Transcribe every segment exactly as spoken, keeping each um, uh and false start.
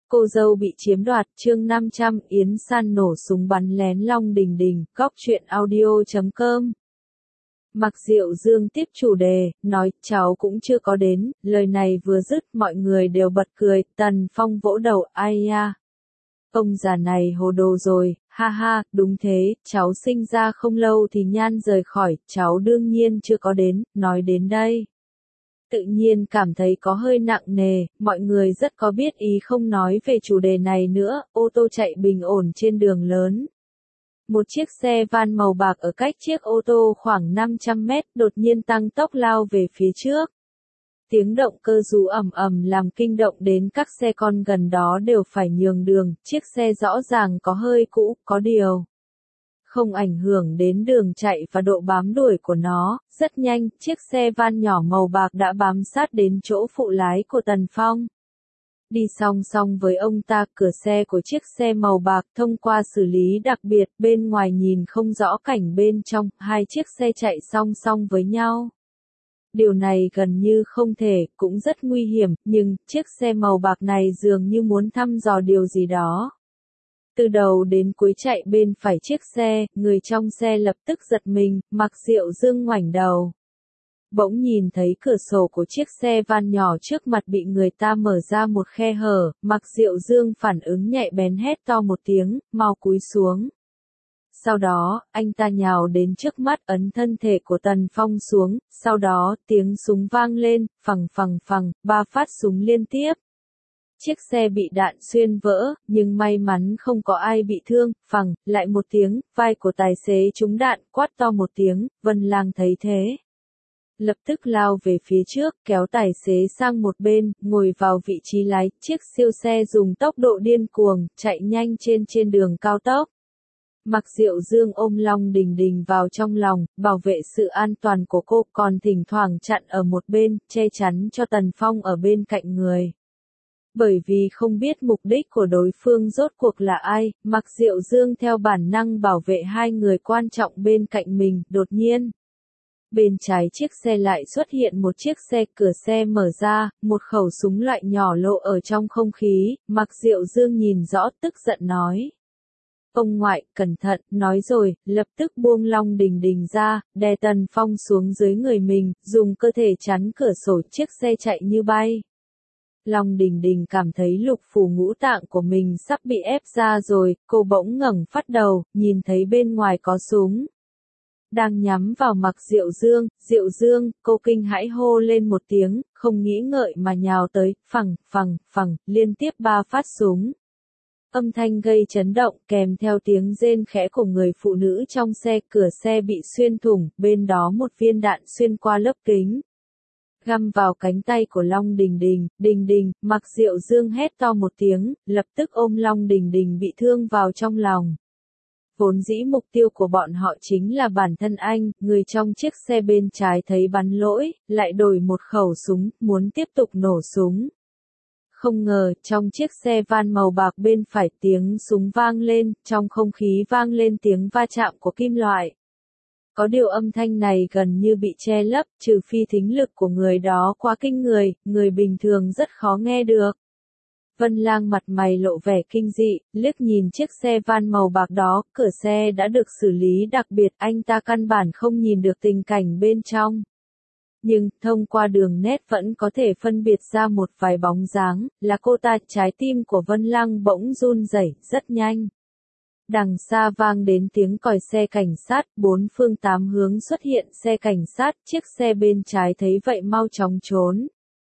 Cô dâu bị chiếm đoạt, chương năm trăm, Yến San nổ súng bắn lén Long Đình Đình, góc truyện audio chấm com. Mạc Diệu Dương tiếp chủ đề, nói, cháu cũng chưa có đến, lời này vừa dứt, mọi người đều bật cười, Tần Phong vỗ đầu, ai ya. Ông già này hồ đồ rồi, ha ha, đúng thế, cháu sinh ra không lâu thì Nhan rời khỏi, cháu đương nhiên chưa có đến, nói đến đây. Tự nhiên cảm thấy có hơi nặng nề, mọi người rất có biết ý không nói về chủ đề này nữa, ô tô chạy bình ổn trên đường lớn. Một chiếc xe van màu bạc ở cách chiếc ô tô khoảng năm trăm mét đột nhiên tăng tốc lao về phía trước. Tiếng động cơ rú ầm ầm làm kinh động đến các xe con gần đó đều phải nhường đường, chiếc xe rõ ràng có hơi cũ, có điều không ảnh hưởng đến đường chạy và độ bám đuổi của nó, rất nhanh, chiếc xe van nhỏ màu bạc đã bám sát đến chỗ phụ lái của Tần Phong. Đi song song với ông ta, cửa xe của chiếc xe màu bạc thông qua xử lý đặc biệt, bên ngoài nhìn không rõ cảnh bên trong, hai chiếc xe chạy song song với nhau. Điều này gần như không thể, cũng rất nguy hiểm, nhưng chiếc xe màu bạc này dường như muốn thăm dò điều gì đó. Từ đầu đến cuối chạy bên phải chiếc xe, người trong xe lập tức giật mình, Mạc Diệu Dương ngoảnh đầu. Bỗng nhìn thấy cửa sổ của chiếc xe van nhỏ trước mặt bị người ta mở ra một khe hở, Mạc Diệu Dương phản ứng nhạy bén hét to một tiếng, mau cúi xuống. Sau đó, anh ta nhào đến trước mắt ấn thân thể của Tần Phong xuống, sau đó tiếng súng vang lên, phằng phằng phằng, ba phát súng liên tiếp. Chiếc xe bị đạn xuyên vỡ, nhưng may mắn không có ai bị thương, phằng, lại một tiếng, vai của tài xế trúng đạn, quát to một tiếng, Vân Lang thấy thế. Lập tức lao về phía trước, kéo tài xế sang một bên, ngồi vào vị trí lái, chiếc siêu xe dùng tốc độ điên cuồng, chạy nhanh trên trên đường cao tốc. Mạc Diệu Dương ôm Long Đình Đình vào trong lòng, bảo vệ sự an toàn của cô, còn thỉnh thoảng chặn ở một bên, che chắn cho Tần Phong ở bên cạnh người. Bởi vì không biết mục đích của đối phương rốt cuộc là ai, Mạc Diệu Dương theo bản năng bảo vệ hai người quan trọng bên cạnh mình, đột nhiên. Bên trái chiếc xe lại xuất hiện một chiếc xe, cửa xe mở ra, một khẩu súng loại nhỏ lộ ở trong không khí, Mạc Diệu Dương nhìn rõ tức giận nói. Ông ngoại, cẩn thận, nói rồi, lập tức buông Long Đình Đình ra, đè Tần Phong xuống dưới người mình, dùng cơ thể chắn cửa sổ chiếc xe chạy như bay. Long Đình Đình cảm thấy lục phủ ngũ tạng của mình sắp bị ép ra rồi, cô bỗng ngẩng phát đầu, nhìn thấy bên ngoài có súng. Đang nhắm vào Mạc Diệu Dương, Diệu Dương, cô kinh hãi hô lên một tiếng, không nghĩ ngợi mà nhào tới, phằng, phằng, phằng, liên tiếp ba phát súng. Âm thanh gây chấn động kèm theo tiếng rên khẽ của người phụ nữ trong xe, cửa xe bị xuyên thủng, bên đó một viên đạn xuyên qua lớp kính. Găm vào cánh tay của Long Đình Đình, Đình Đình, Mạc Diệu Dương hét to một tiếng, lập tức ôm Long Đình Đình bị thương vào trong lòng. Vốn dĩ mục tiêu của bọn họ chính là bản thân anh, người trong chiếc xe bên trái thấy bắn lỗi, lại đổi một khẩu súng, muốn tiếp tục nổ súng. Không ngờ, trong chiếc xe van màu bạc bên phải tiếng súng vang lên, trong không khí vang lên tiếng va chạm của kim loại. Có điều âm thanh này gần như bị che lấp, trừ phi thính lực của người đó quá kinh người, người bình thường rất khó nghe được. Vân Lang mặt mày lộ vẻ kinh dị, liếc nhìn chiếc xe van màu bạc đó, cửa xe đã được xử lý đặc biệt, anh ta căn bản không nhìn được tình cảnh bên trong. Nhưng, thông qua đường nét vẫn có thể phân biệt ra một vài bóng dáng, là cô ta, trái tim của Vân Lang bỗng run rẩy, rất nhanh. Đằng xa vang đến tiếng còi xe cảnh sát, bốn phương tám hướng xuất hiện xe cảnh sát, chiếc xe bên trái thấy vậy mau chóng trốn.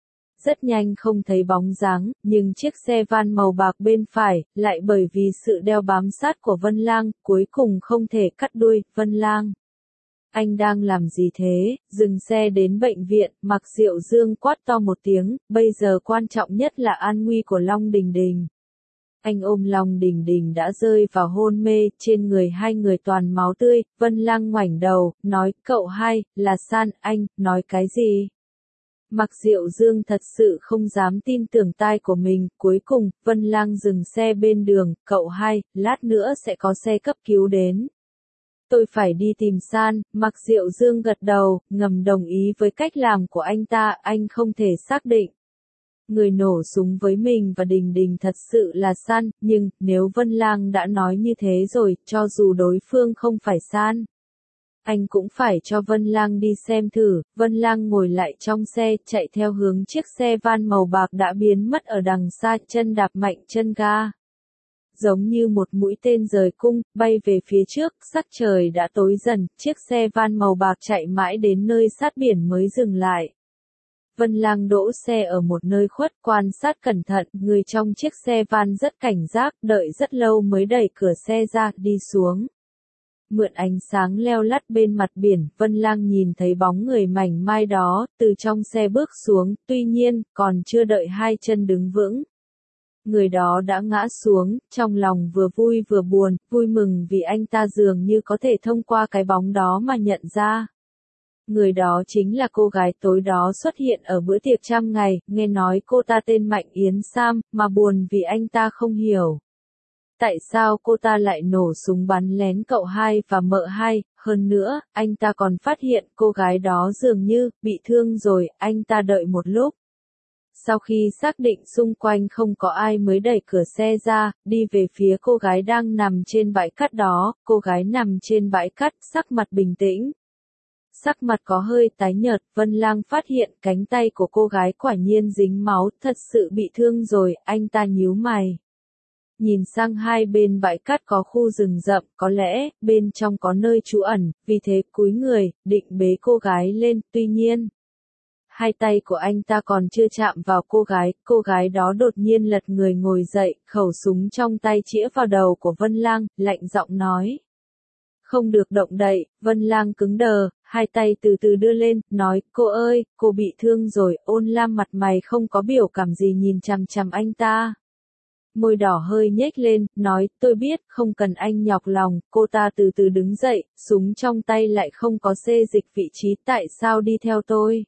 Rất nhanh không thấy bóng dáng, nhưng chiếc xe van màu bạc bên phải, lại bởi vì sự đeo bám sát của Vân Lang, cuối cùng không thể cắt đuôi, Vân Lang. Anh đang làm gì thế, dừng xe đến bệnh viện, Mạc Diệu Dương quát to một tiếng, bây giờ quan trọng nhất là an nguy của Long Đình Đình. Anh ôm Long Đình Đình đã rơi vào hôn mê, trên người hai người toàn máu tươi, Vân Lang ngoảnh đầu, nói, cậu hai, là San, anh, nói cái gì? Mạc Diệu Dương thật sự không dám tin tưởng tai của mình, cuối cùng, Vân Lang dừng xe bên đường, cậu hai, lát nữa sẽ có xe cấp cứu đến. Tôi phải đi tìm San, Mạc Diệu Dương gật đầu, ngầm đồng ý với cách làm của anh ta, anh không thể xác định. Người nổ súng với mình và Đình Đình thật sự là San, nhưng nếu Vân Lang đã nói như thế rồi, cho dù đối phương không phải San, anh cũng phải cho Vân Lang đi xem thử. Vân Lang ngồi lại trong xe, chạy theo hướng chiếc xe van màu bạc đã biến mất ở đằng xa, chân đạp mạnh chân ga. Giống như một mũi tên rời cung, bay về phía trước, sắc trời đã tối dần, chiếc xe van màu bạc chạy mãi đến nơi sát biển mới dừng lại. Vân Lang đỗ xe ở một nơi khuất, quan sát cẩn thận, người trong chiếc xe van rất cảnh giác, đợi rất lâu mới đẩy cửa xe ra, đi xuống. Mượn ánh sáng leo lắt bên mặt biển, Vân Lang nhìn thấy bóng người mảnh mai đó, từ trong xe bước xuống, tuy nhiên, còn chưa đợi hai chân đứng vững. Người đó đã ngã xuống, trong lòng vừa vui vừa buồn, vui mừng vì anh ta dường như có thể thông qua cái bóng đó mà nhận ra. Người đó chính là cô gái tối đó xuất hiện ở bữa tiệc trăm ngày, nghe nói cô ta tên Mạnh Yến Sam, mà buồn vì anh ta không hiểu. Tại sao cô ta lại nổ súng bắn lén cậu hai và mợ hai, hơn nữa, anh ta còn phát hiện cô gái đó dường như bị thương rồi, anh ta đợi một lúc. Sau khi xác định xung quanh không có ai mới đẩy cửa xe ra, đi về phía cô gái đang nằm trên bãi cát đó, cô gái nằm trên bãi cát, sắc mặt bình tĩnh. Sắc mặt có hơi tái nhợt, Vân Lang phát hiện cánh tay của cô gái quả nhiên dính máu, thật sự bị thương rồi, anh ta nhíu mày. Nhìn sang hai bên bãi cát có khu rừng rậm, có lẽ, bên trong có nơi trú ẩn, vì thế cúi người, định bế cô gái lên, tuy nhiên. Hai tay của anh ta còn chưa chạm vào cô gái, cô gái đó đột nhiên lật người ngồi dậy, khẩu súng trong tay chĩa vào đầu của Vân Lang, lạnh giọng nói. Không được động đậy, Vân Lang cứng đờ, hai tay từ từ đưa lên, nói, cô ơi, cô bị thương rồi, Ôn Lam mặt mày không có biểu cảm gì nhìn chằm chằm anh ta. Môi đỏ hơi nhếch lên, nói, tôi biết, không cần anh nhọc lòng, cô ta từ từ đứng dậy, súng trong tay lại không có xê dịch vị trí, tại sao đi theo tôi?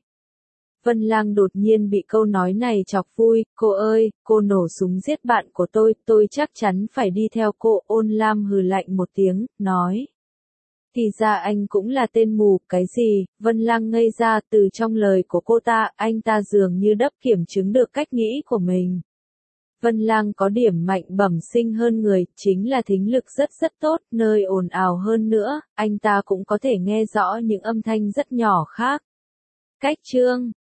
Vân Lang đột nhiên bị câu nói này chọc vui, cô ơi, cô nổ súng giết bạn của tôi, tôi chắc chắn phải đi theo cô, Ôn Lam hừ lạnh một tiếng, nói. Thì ra anh cũng là tên mù, cái gì, Vân Lang ngây ra từ trong lời của cô ta, anh ta dường như đắp kiểm chứng được cách nghĩ của mình. Vân Lang có điểm mạnh bẩm sinh hơn người, chính là thính lực rất rất tốt, nơi ồn ào hơn nữa, anh ta cũng có thể nghe rõ những âm thanh rất nhỏ khác. Cách chương